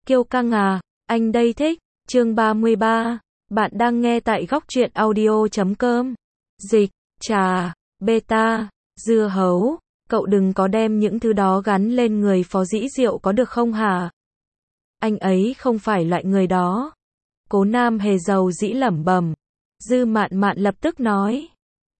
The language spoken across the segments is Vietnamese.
Kiêu căng à, anh đây thích. Chương 33. Bạn đang nghe tại góc truyện audio.com. Dịch, trà, beta, dưa hấu. Cậu đừng có đem những thứ đó gắn lên người Phó Dĩ Diệu có được không hả? Anh ấy không phải loại người đó. Cố Nam Hề dầu dĩ lẩm bẩm. Dư Mạn Mạn lập tức nói.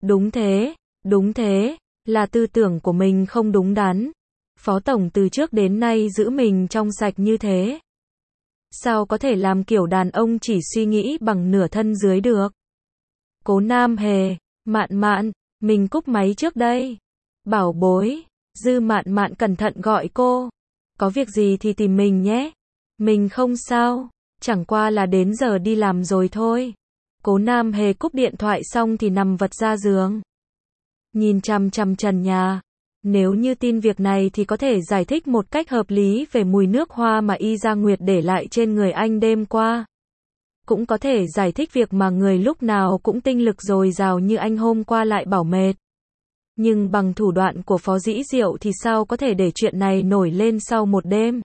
Đúng thế, là tư tưởng của mình không đúng đắn. Phó Tổng từ trước đến nay giữ mình trong sạch như thế. Sao có thể làm kiểu đàn ông chỉ suy nghĩ bằng nửa thân dưới được? Cố Nam Hề, Mạn Mạn, mình cúp máy trước đây. Bảo bối, Dư Mạn Mạn cẩn thận gọi cô. Có việc gì thì tìm mình nhé. Mình không sao, chẳng qua là đến giờ đi làm rồi thôi. Cố Nam Hề cúp điện thoại xong thì nằm vật ra giường. Nhìn chằm chằm trần nhà. Nếu như tin việc này thì có thể giải thích một cách hợp lý về mùi nước hoa mà Y Gia Nguyệt để lại trên người anh đêm qua. Cũng có thể giải thích việc mà người lúc nào cũng tinh lực dồi dào như anh hôm qua lại bảo mệt. Nhưng bằng thủ đoạn của Phó Dĩ Diệu thì sao có thể để chuyện này nổi lên sau một đêm.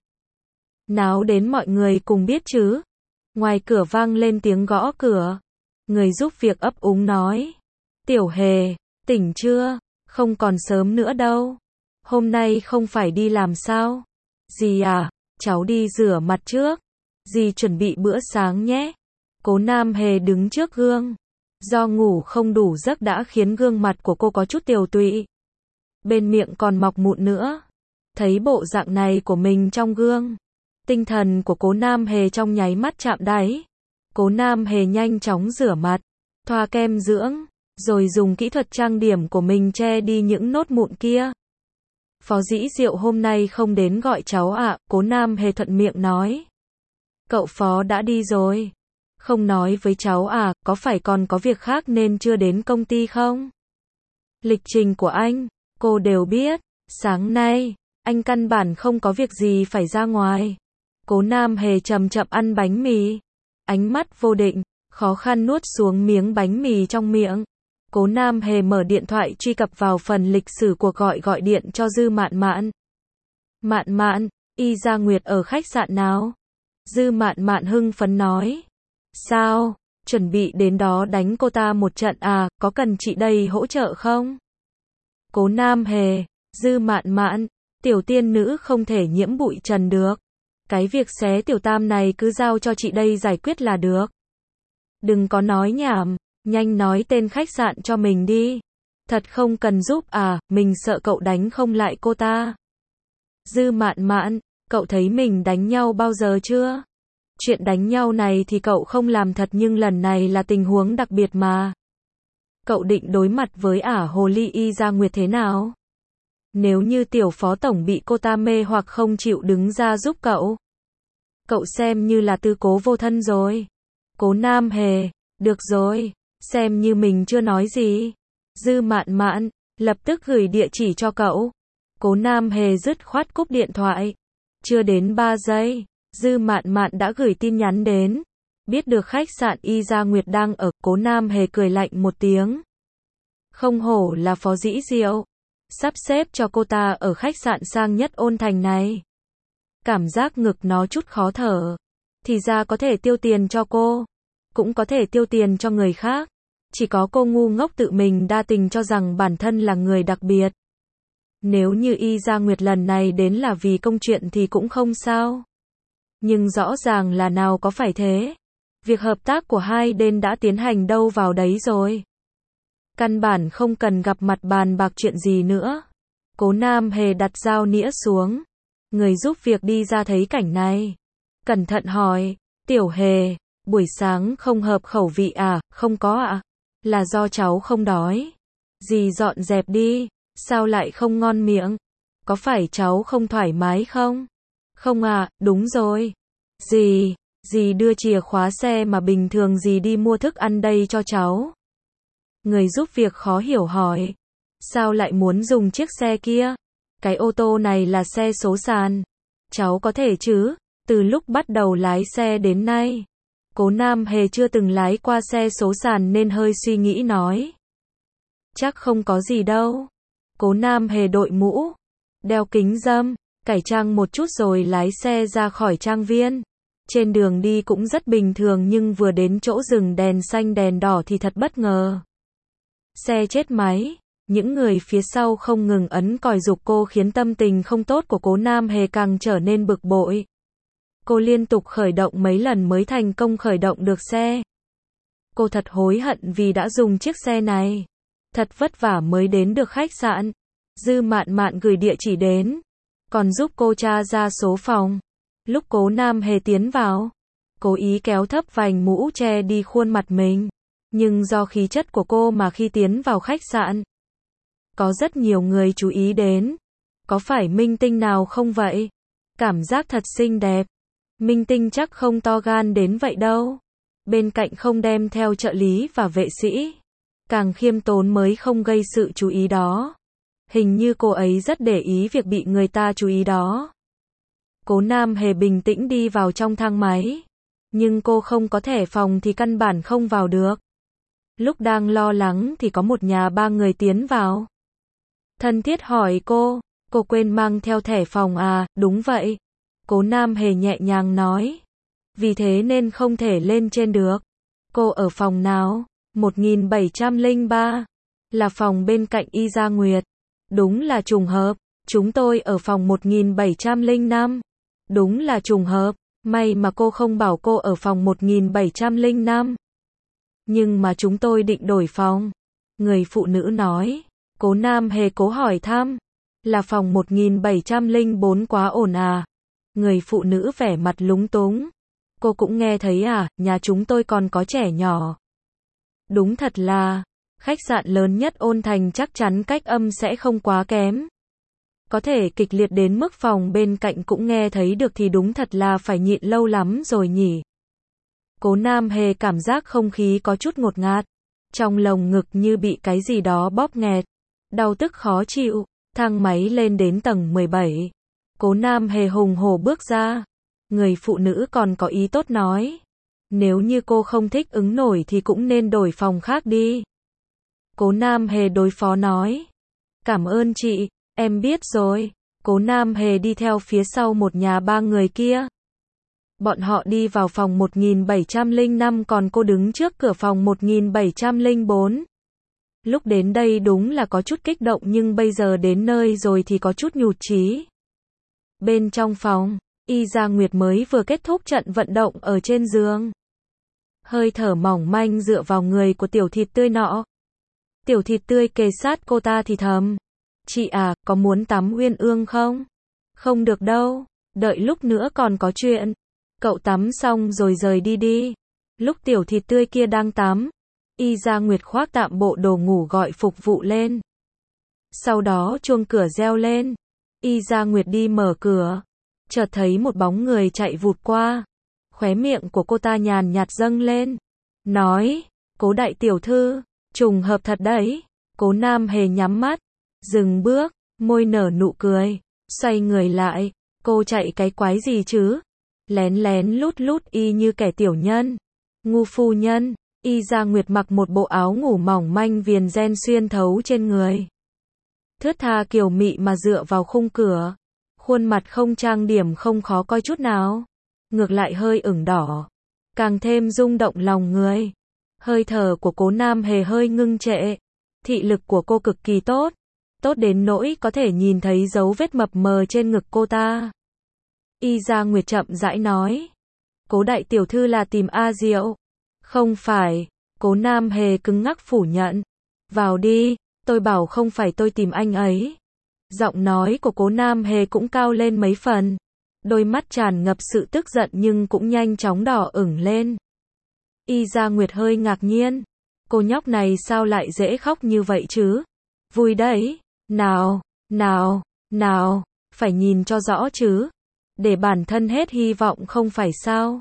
Náo đến mọi người cùng biết chứ. Ngoài cửa vang lên tiếng gõ cửa. Người giúp việc ấp úng nói. Tiểu Hề, tỉnh chưa? Không còn sớm nữa đâu. Hôm nay không phải đi làm sao? Dì à, cháu đi rửa mặt trước. Dì chuẩn bị bữa sáng nhé. Cố Nam Hề đứng trước gương. Do ngủ không đủ giấc đã khiến gương mặt của cô có chút tiều tụy. Bên miệng còn mọc mụn nữa. Thấy bộ dạng này của mình trong gương. Tinh thần của Cố Nam Hề trong nháy mắt chạm đáy. Cố Nam Hề nhanh chóng rửa mặt. Thoa kem dưỡng. Rồi dùng kỹ thuật trang điểm của mình che đi những nốt mụn kia. Phó Dĩ Diệu hôm nay không đến gọi cháu ạ, Cố Nam Hề thuận miệng nói. Cậu Phó đã đi rồi. Không nói với cháu à, có phải còn có việc khác nên chưa đến công ty không? Lịch trình của anh, cô đều biết. Sáng nay, anh căn bản không có việc gì phải ra ngoài. Cố Nam Hề chậm chậm ăn bánh mì. Ánh mắt vô định, khó khăn nuốt xuống miếng bánh mì trong miệng. Cố Nam Hề mở điện thoại truy cập vào phần lịch sử cuộc gọi điện cho Dư Mạn Mạn. Mạn Mạn, Y Gia Nguyệt ở khách sạn nào? Dư Mạn Mạn hưng phấn nói. Sao, chuẩn bị đến đó đánh cô ta một trận à, có cần chị đây hỗ trợ không? Cố Nam Hề, Dư Mạn Mạn, tiểu tiên nữ không thể nhiễm bụi trần được. Cái việc xé tiểu tam này cứ giao cho chị đây giải quyết là được. Đừng có nói nhảm. Nhanh nói tên khách sạn cho mình đi. Thật không cần giúp à, mình sợ cậu đánh không lại cô ta. Dư Mạn Mạn, cậu thấy mình đánh nhau bao giờ chưa? Chuyện đánh nhau này thì cậu không làm thật nhưng lần này là tình huống đặc biệt mà. Cậu định đối mặt với ả hồ ly Y Gia Nguyệt thế nào? Nếu như tiểu phó tổng bị cô ta mê hoặc không chịu đứng ra giúp cậu. Cậu xem như là tư cố vô thân rồi. Cố Nam Hề, được rồi. Xem như mình chưa nói gì. Dư Mạn Mạn, lập tức gửi địa chỉ cho cậu. Cố Nam Hề dứt khoát cúp điện thoại. Chưa đến 3 giây, Dư Mạn Mạn đã gửi tin nhắn đến. Biết được khách sạn Y Gia Nguyệt đang ở, Cố Nam Hề cười lạnh một tiếng. Không hổ là Phó Dĩ Diệu. Sắp xếp cho cô ta ở khách sạn sang nhất Ôn Thành này. Cảm giác ngực nó chút khó thở. Thì ra có thể tiêu tiền cho cô. Cũng có thể tiêu tiền cho người khác. Chỉ có cô ngu ngốc tự mình đa tình cho rằng bản thân là người đặc biệt. Nếu như Y Gia Nguyệt lần này đến là vì công chuyện thì cũng không sao. Nhưng rõ ràng là nào có phải thế. Việc hợp tác của hai bên đã tiến hành đâu vào đấy rồi. Căn bản không cần gặp mặt bàn bạc chuyện gì nữa. Cố Nam Hề đặt dao nĩa xuống. Người giúp việc đi ra thấy cảnh này. Cẩn thận hỏi, Tiểu Hề, buổi sáng không hợp khẩu vị à? Không có ạ. Là do cháu không đói. Dì dọn dẹp đi. Sao lại không ngon miệng? Có phải cháu không thoải mái không? Không à, đúng rồi. Dì đưa chìa khóa xe mà bình thường dì đi mua thức ăn đây cho cháu. Người giúp việc khó hiểu hỏi. Sao lại muốn dùng chiếc xe kia? Cái ô tô này là xe số sàn. Cháu có thể chứ? Từ lúc bắt đầu lái xe đến nay. Cố Nam Hề chưa từng lái qua xe số sàn nên hơi suy nghĩ nói. Chắc không có gì đâu. Cố Nam Hề đội mũ, đeo kính râm, cải trang một chút rồi lái xe ra khỏi trang viên. Trên đường đi cũng rất bình thường nhưng vừa đến chỗ dừng đèn xanh đèn đỏ thì thật bất ngờ. Xe chết máy, những người phía sau không ngừng ấn còi giục cô khiến tâm tình không tốt của Cố Nam Hề càng trở nên bực bội. Cô liên tục khởi động mấy lần mới thành công khởi động được xe. Cô thật hối hận vì đã dùng chiếc xe này. Thật vất vả mới đến được khách sạn. Dư Mạn Mạn gửi địa chỉ đến, còn giúp cô tra ra số phòng. Lúc Cố Nam Hề tiến vào, cố ý kéo thấp vành mũ che đi khuôn mặt mình. Nhưng do khí chất của cô mà khi tiến vào khách sạn, có rất nhiều người chú ý đến. Có phải minh tinh nào không vậy? Cảm giác thật xinh đẹp. Minh tinh chắc không to gan đến vậy đâu. Bên cạnh không đem theo trợ lý và vệ sĩ. Càng khiêm tốn mới không gây sự chú ý đó. Hình như cô ấy rất để ý việc bị người ta chú ý đó. Cố Nam Hề bình tĩnh đi vào trong thang máy. Nhưng cô không có thẻ phòng thì căn bản không vào được. Lúc đang lo lắng thì có một nhà ba người tiến vào. Thân thiết hỏi cô quên mang theo thẻ phòng à? Đúng vậy. Cố Nam Hề nhẹ nhàng nói. Vì thế nên không thể lên trên được. Cô ở phòng nào? 1703. Là phòng bên cạnh Y Gia Nguyệt. Đúng là trùng hợp. Chúng tôi ở phòng 1705. Đúng là trùng hợp. May mà cô không bảo cô ở phòng 1705. Nhưng mà chúng tôi định đổi phòng. Người phụ nữ nói. Cố Nam Hề cố hỏi thăm. Là phòng 1704 quá ổn à? Người phụ nữ vẻ mặt lúng túng. Cô cũng nghe thấy à, nhà chúng tôi còn có trẻ nhỏ. Đúng thật là, khách sạn lớn nhất Ôn Thành chắc chắn cách âm sẽ không quá kém. Có thể kịch liệt đến mức phòng bên cạnh cũng nghe thấy được thì đúng thật là phải nhịn lâu lắm rồi nhỉ. Cố Nam Hề cảm giác không khí có chút ngột ngạt. Trong lồng ngực như bị cái gì đó bóp nghẹt. Đau tức khó chịu, thang máy lên đến tầng 17. Cố Nam Hề hùng hổ bước ra. Người phụ nữ còn có ý tốt nói. Nếu như cô không thích ứng nổi thì cũng nên đổi phòng khác đi. Cố Nam Hề đối phó nói. Cảm ơn chị, em biết rồi. Cố Nam Hề đi theo phía sau một nhà ba người kia. Bọn họ đi vào phòng 1705 còn cô đứng trước cửa phòng 1704. Lúc đến đây đúng là có chút kích động nhưng bây giờ đến nơi rồi thì có chút nhụt chí. Bên trong phòng, Y Gia Nguyệt mới vừa kết thúc trận vận động ở trên giường. Hơi thở mỏng manh dựa vào người của tiểu thịt tươi nọ. Tiểu thịt tươi kề sát cô ta thì thầm. Chị à, có muốn tắm uyên ương không? Không được đâu, đợi lúc nữa còn có chuyện. Cậu tắm xong rồi rời đi đi. Lúc tiểu thịt tươi kia đang tắm, Y Gia Nguyệt khoác tạm bộ đồ ngủ gọi phục vụ lên. Sau đó chuông cửa reo lên. Y Gia Nguyệt đi mở cửa. Chợt thấy một bóng người chạy vụt qua. Khóe miệng của cô ta nhàn nhạt dâng lên. Nói, Cố đại tiểu thư, trùng hợp thật đấy. Cố Nam Hề nhắm mắt, dừng bước, môi nở nụ cười, xoay người lại. Cô chạy cái quái gì chứ? Lén lén lút lút y như kẻ tiểu nhân. Ngu phu nhân. Y Gia Nguyệt mặc một bộ áo ngủ mỏng manh viền ren xuyên thấu trên người. Thướt tha kiều mị mà dựa vào khung cửa. Khuôn mặt không trang điểm không khó coi chút nào. Ngược lại hơi ửng đỏ. Càng thêm rung động lòng người. Hơi thở của Cố Nam Hề hơi ngưng trệ. Thị lực của cô cực kỳ tốt. Tốt đến nỗi có thể nhìn thấy dấu vết mập mờ trên ngực cô ta. Y Gia Nguyệt chậm rãi nói. Cố đại tiểu thư là tìm A Diệu. Không phải. Cố Nam Hề cứng ngắc phủ nhận. Vào đi, tôi bảo không phải tôi tìm anh ấy. Giọng nói của Cố Nam Hề cũng cao lên mấy phần. Đôi mắt tràn ngập sự tức giận nhưng cũng nhanh chóng đỏ ửng lên. Y Gia Nguyệt hơi ngạc nhiên. Cô nhóc này sao lại dễ khóc như vậy chứ? Vui đấy. Nào, nào, nào, phải nhìn cho rõ chứ. Để bản thân hết hy vọng không phải sao?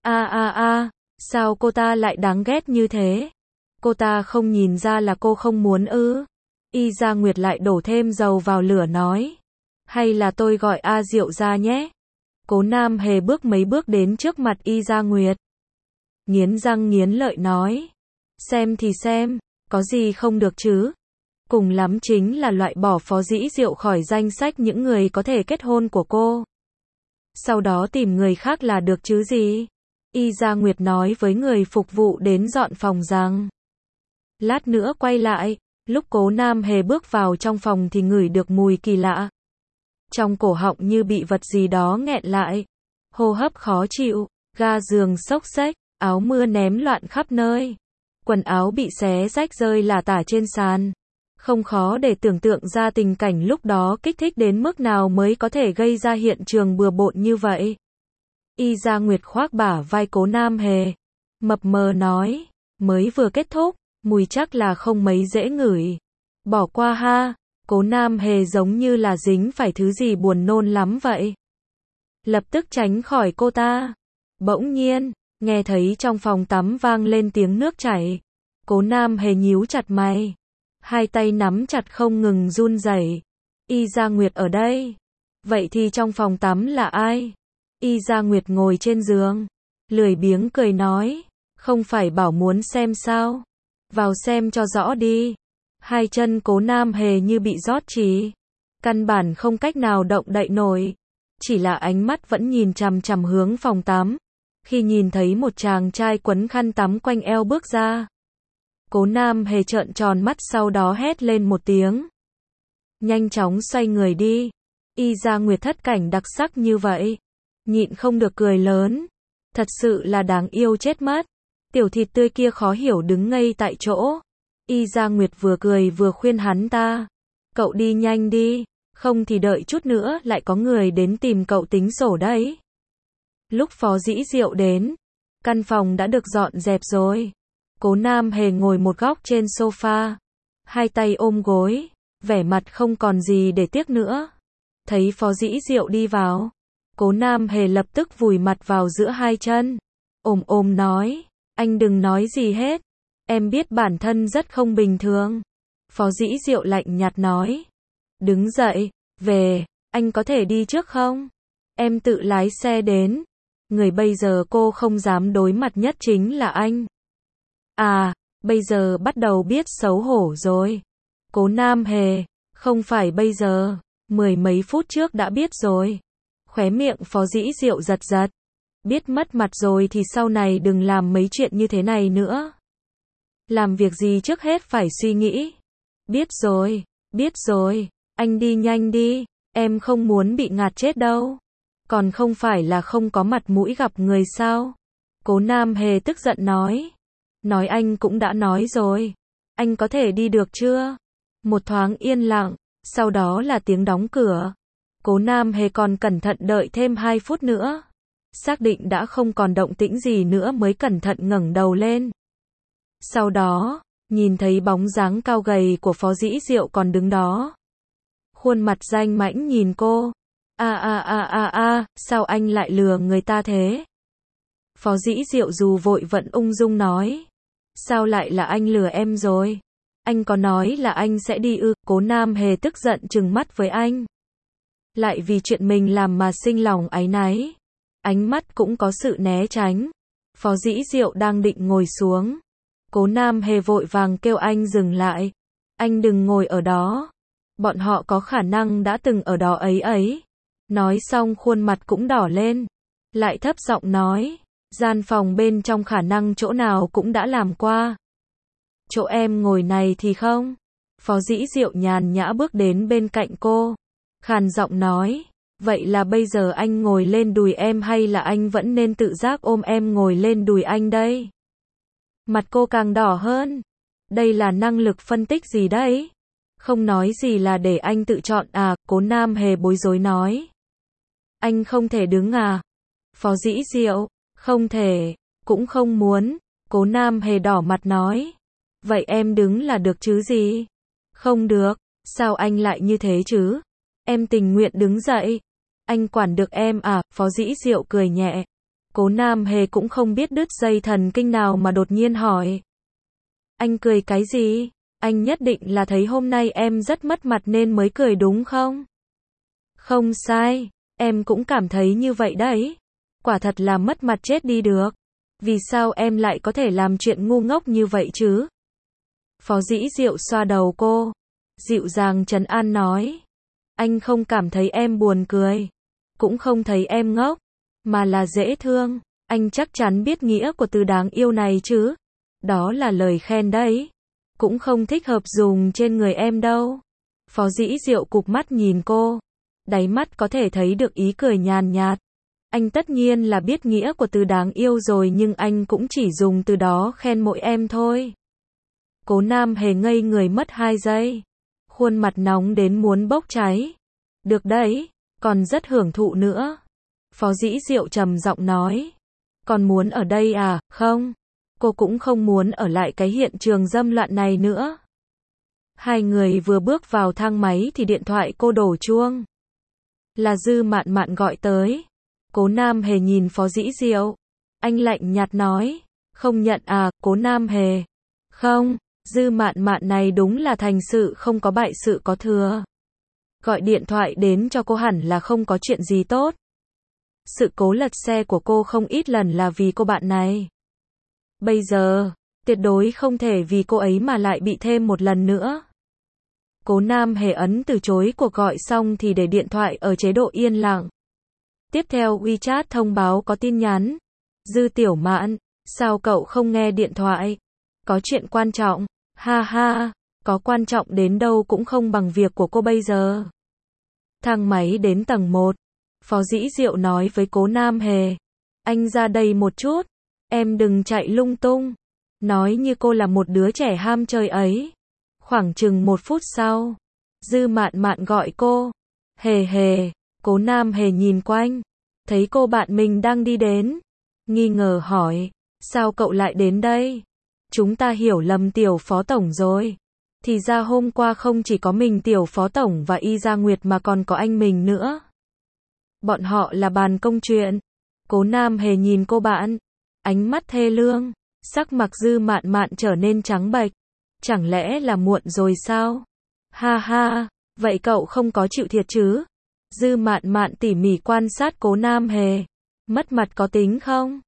Sao cô ta lại đáng ghét như thế? Cô ta không nhìn ra là cô không muốn ư? Y Gia Nguyệt lại đổ thêm dầu vào lửa nói. Hay là tôi gọi A Diệu ra nhé? Cố Nam Hề bước mấy bước đến trước mặt Y Gia Nguyệt. Nghiến răng nghiến lợi nói. Xem thì xem, có gì không được chứ? Cùng lắm chính là loại bỏ Phó Dĩ Diệu khỏi danh sách những người có thể kết hôn của cô. sau đó tìm người khác là được chứ gì. Y Gia Nguyệt nói với người phục vụ đến dọn phòng rằng. Lát nữa quay lại, lúc Cố Nam Hề bước vào trong phòng thì ngửi được mùi kỳ lạ. Trong cổ họng như bị vật gì đó nghẹn lại. Hô hấp khó chịu, ga giường xốc xếch, áo mưa ném loạn khắp nơi. Quần áo bị xé rách rơi lả tả trên sàn. Không khó để tưởng tượng ra tình cảnh lúc đó kích thích đến mức nào mới có thể gây ra hiện trường bừa bộn như vậy. Y Gia Nguyệt khoác bả vai Cố Nam Hề. Mập mờ nói, mới vừa kết thúc, mùi chắc là không mấy dễ ngửi. Bỏ qua ha, Cố Nam Hề giống như là dính phải thứ gì buồn nôn lắm vậy. Lập tức tránh khỏi cô ta. Bỗng nhiên, nghe thấy trong phòng tắm vang lên tiếng nước chảy. Cố Nam Hề nhíu chặt mày. Hai tay nắm chặt không ngừng run rẩy. Y Gia Nguyệt ở đây. Vậy thì trong phòng tắm là ai? Y Gia Nguyệt ngồi trên giường. Lười biếng cười nói. Không phải bảo muốn xem sao? Vào xem cho rõ đi. Hai chân Cố Nam Hề như bị rót trì. Căn bản không cách nào động đậy nổi. Chỉ là ánh mắt vẫn nhìn chằm chằm hướng phòng tắm. Khi nhìn thấy một chàng trai quấn khăn tắm quanh eo bước ra. Cố Nam Hề trợn tròn mắt sau đó hét lên một tiếng. Nhanh chóng xoay người đi. Y Gia Nguyệt thất cảnh đặc sắc như vậy. Nhịn không được cười lớn. Thật sự là đáng yêu chết mất. Tiểu thịt tươi kia khó hiểu đứng ngây tại chỗ. Y Gia Nguyệt vừa cười vừa khuyên hắn ta. Cậu đi nhanh đi. Không thì đợi chút nữa lại có người đến tìm cậu tính sổ đấy. Lúc Phó Dĩ Diệu đến, căn phòng đã được dọn dẹp rồi. Cố Nam Hề ngồi một góc trên sofa, hai tay ôm gối, vẻ mặt không còn gì để tiếc nữa. Thấy Phó Dĩ Diệu đi vào, Cố Nam Hề lập tức vùi mặt vào giữa hai chân, ôm nói, anh đừng nói gì hết, em biết bản thân rất không bình thường. Phó Dĩ Diệu lạnh nhạt nói, đứng dậy, về, anh có thể đi trước không? Em tự lái xe đến. Người bây giờ cô không dám đối mặt nhất chính là anh. À, bây giờ bắt đầu biết xấu hổ rồi. Cố Nam Hề, không phải bây giờ, 10 mấy phút trước đã biết rồi. Khóe miệng Phó Dĩ Diệu giật giật. Biết mất mặt rồi thì sau này đừng làm mấy chuyện như thế này nữa. Làm việc gì trước hết phải suy nghĩ. Biết rồi, anh đi nhanh đi, em không muốn bị ngạt chết đâu. Còn không phải là không có mặt mũi gặp người sao? Cố Nam Hề tức giận nói. Nói anh cũng đã nói rồi. Anh có thể đi được chưa? Một thoáng yên lặng, sau đó là tiếng đóng cửa. Cố Nam Hề còn cẩn thận đợi thêm 2 phút nữa. Xác định đã không còn động tĩnh gì nữa mới cẩn thận ngẩng đầu lên. Sau đó, nhìn thấy bóng dáng cao gầy của Phó Dĩ Diệu còn đứng đó. Khuôn mặt danh mãnh nhìn cô. Sao anh lại lừa người ta thế? Phó Dĩ Diệu dù vội vẫn ung dung nói. Sao lại là anh lừa em rồi? Anh có nói là anh sẽ đi ư? Cố Nam Hề tức giận trừng mắt với anh. Lại vì chuyện mình làm mà sinh lòng áy náy. Ánh mắt cũng có sự né tránh. Phó Dĩ Diệu đang định ngồi xuống. Cố Nam Hề vội vàng kêu anh dừng lại. Anh đừng ngồi ở đó. Bọn họ có khả năng đã từng ở đó ấy. Nói xong khuôn mặt cũng đỏ lên. Lại thấp giọng nói. Gian phòng bên trong khả năng chỗ nào cũng đã làm qua. Chỗ em ngồi này thì không. Phó Dĩ Diệu nhàn nhã bước đến bên cạnh cô. Khàn giọng nói. Vậy là bây giờ anh ngồi lên đùi em hay là anh vẫn nên tự giác ôm em ngồi lên đùi anh đây? Mặt cô càng đỏ hơn. Đây là năng lực phân tích gì đấy? Không nói gì là để anh tự chọn à? Cố Nam Hề bối rối nói. Anh không thể đứng à? Phó Dĩ Diệu, không thể, cũng không muốn. Cố Nam Hề đỏ mặt nói. Vậy em đứng là được chứ gì? Không được, sao anh lại như thế chứ? Em tình nguyện đứng dậy. Anh quản được em à? Phó Dĩ Diệu cười nhẹ. Cố Nam Hề cũng không biết đứt dây thần kinh nào mà đột nhiên hỏi. Anh cười cái gì? Anh nhất định là thấy hôm nay em rất mất mặt nên mới cười đúng không? Không sai, em cũng cảm thấy như vậy đấy. Quả thật là mất mặt chết đi được. Vì sao em lại có thể làm chuyện ngu ngốc như vậy chứ? Phó Dĩ Diệu xoa đầu cô. Dịu dàng trấn an nói. Anh không cảm thấy em buồn cười. cũng không thấy em ngốc, mà là dễ thương. Anh chắc chắn biết nghĩa của từ đáng yêu này chứ. Đó là lời khen đấy. Cũng không thích hợp dùng trên người em đâu. Phó Dĩ Diệu cụp mắt nhìn cô. Đáy mắt có thể thấy được ý cười nhàn nhạt. Anh tất nhiên là biết nghĩa của từ đáng yêu rồi, nhưng anh cũng chỉ dùng từ đó khen mỗi em thôi. Cố Nam Hề ngây người mất 2 giây. Khuôn mặt nóng đến muốn bốc cháy. Được đấy, còn rất hưởng thụ nữa. Phó Dĩ Diệu trầm giọng nói. Còn muốn ở đây à? Không. Cô cũng không muốn ở lại cái hiện trường dâm loạn này nữa. Hai người vừa bước vào thang máy thì điện thoại cô đổ chuông. Là Dư Mạn Mạn gọi tới. Cố Nam Hề nhìn Phó Dĩ Diệu. Anh lạnh nhạt nói. Không nhận à, Cố Nam Hề? Không, Dư Mạn Mạn này đúng là thành sự không có bại sự có thừa. Gọi điện thoại đến cho cô hẳn là không có chuyện gì tốt. Sự cố lật xe của cô không ít lần là vì cô bạn này. Bây giờ, tuyệt đối không thể vì cô ấy mà lại bị thêm một lần nữa. Cố Nam Hề ấn từ chối cuộc gọi xong thì để điện thoại ở chế độ yên lặng. Tiếp theo WeChat thông báo có tin nhắn. Dư Tiểu Mạn, sao cậu không nghe điện thoại? Có chuyện quan trọng. Ha ha, có quan trọng đến đâu cũng không bằng việc của cô bây giờ. Thang máy đến tầng 1. Phó Dĩ Diệu nói với Cố Nam Hề. Anh ra đây một chút. Em đừng chạy lung tung. Nói như cô là một đứa trẻ ham chơi ấy. Khoảng chừng 1 phút sau, Dư Mạn Mạn gọi cô. Hề hề, Cố Nam Hề nhìn quanh. Thấy cô bạn mình đang đi đến. Nghi ngờ hỏi. Sao cậu lại đến đây? Chúng ta hiểu lầm Tiểu Phó Tổng rồi. Thì ra hôm qua không chỉ có mình Tiểu Phó Tổng và Y Gia Nguyệt mà còn có anh mình nữa. Bọn họ là bàn công chuyện. Cố Nam Hề nhìn cô bạn. Ánh mắt thê lương. Sắc mặt Dư Mạn Mạn trở nên trắng bệch. Chẳng lẽ là muộn rồi sao? Ha ha, vậy cậu không có chịu thiệt chứ? Dư Mạn Mạn tỉ mỉ quan sát Cố Nam Hề. Mất mặt có tính không?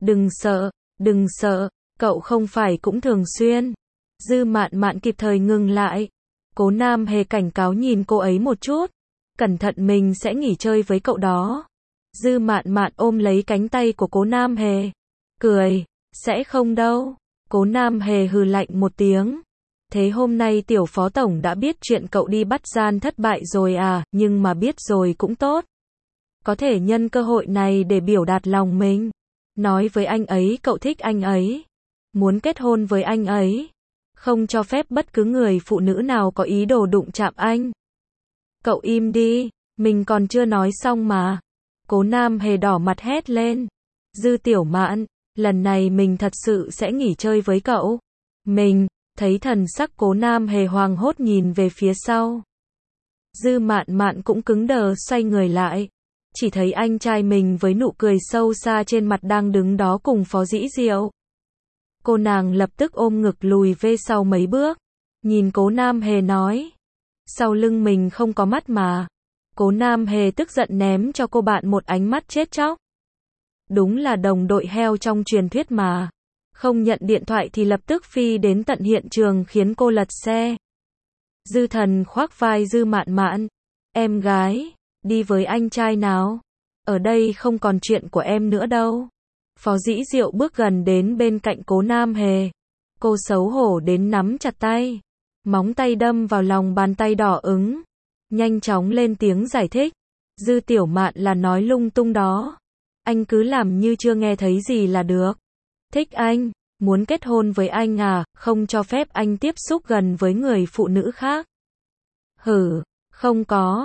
Đừng sợ, cậu không phải cũng thường xuyên. Dư Mạn Mạn kịp thời ngừng lại. Cố Nam Hề cảnh cáo nhìn cô ấy một chút. Cẩn thận mình sẽ nghỉ chơi với cậu đó. Dư Mạn Mạn ôm lấy cánh tay của Cố Nam Hề. Cười, sẽ không đâu. Cố Nam Hề hừ lạnh một tiếng. Thế hôm nay Tiểu Phó Tổng đã biết chuyện cậu đi bắt gian thất bại rồi à, nhưng mà biết rồi cũng tốt. Có thể nhân cơ hội này để biểu đạt lòng mình. Nói với anh ấy cậu thích anh ấy. Muốn kết hôn với anh ấy. Không cho phép bất cứ người phụ nữ nào có ý đồ đụng chạm anh. Cậu im đi, mình còn chưa nói xong mà. Cố Nam Hề đỏ mặt hét lên. Dư Tiểu Mạn, lần này mình thật sự sẽ nghỉ chơi với cậu. Mình, thấy thần sắc Cố Nam Hề hoảng hốt nhìn về phía sau. Dư Mạn Mạn cũng cứng đờ xoay người lại. Chỉ thấy anh trai mình với nụ cười sâu xa trên mặt đang đứng đó cùng Phó Dĩ Diệu. Cô nàng lập tức ôm ngực lùi về sau mấy bước. Nhìn Cố Nam Hề nói. Sau lưng mình không có mắt mà. Cố Nam Hề tức giận ném cho cô bạn một ánh mắt chết chóc. Đúng là đồng đội heo trong truyền thuyết mà. Không nhận điện thoại thì lập tức phi đến tận hiện trường khiến cô lật xe. Dư Thần khoác vai Dư Mạn Mạn. Em gái, đi với anh trai nào. Ở đây không còn chuyện của em nữa đâu. Phó Dĩ Diệu bước gần đến bên cạnh Cố Nam Hề. Cô xấu hổ đến nắm chặt tay. Móng tay đâm vào lòng bàn tay đỏ ửng. Nhanh chóng lên tiếng giải thích. Dư Tiểu Mạn là nói lung tung đó. Anh cứ làm như chưa nghe thấy gì là được. Thích anh, muốn kết hôn với anh à, không cho phép anh tiếp xúc gần với người phụ nữ khác. Hử, không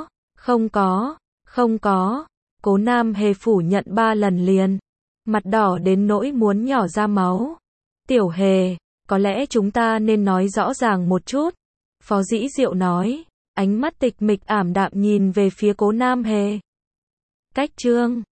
có. Cố Nam Hề phủ nhận 3 lần liền. Mặt đỏ đến nỗi muốn nhỏ ra máu. Tiểu Hề, có lẽ chúng ta nên nói rõ ràng một chút. Phó Dĩ Diệu nói, ánh mắt tịch mịch ảm đạm nhìn về phía Cố Nam Hề. Cách chương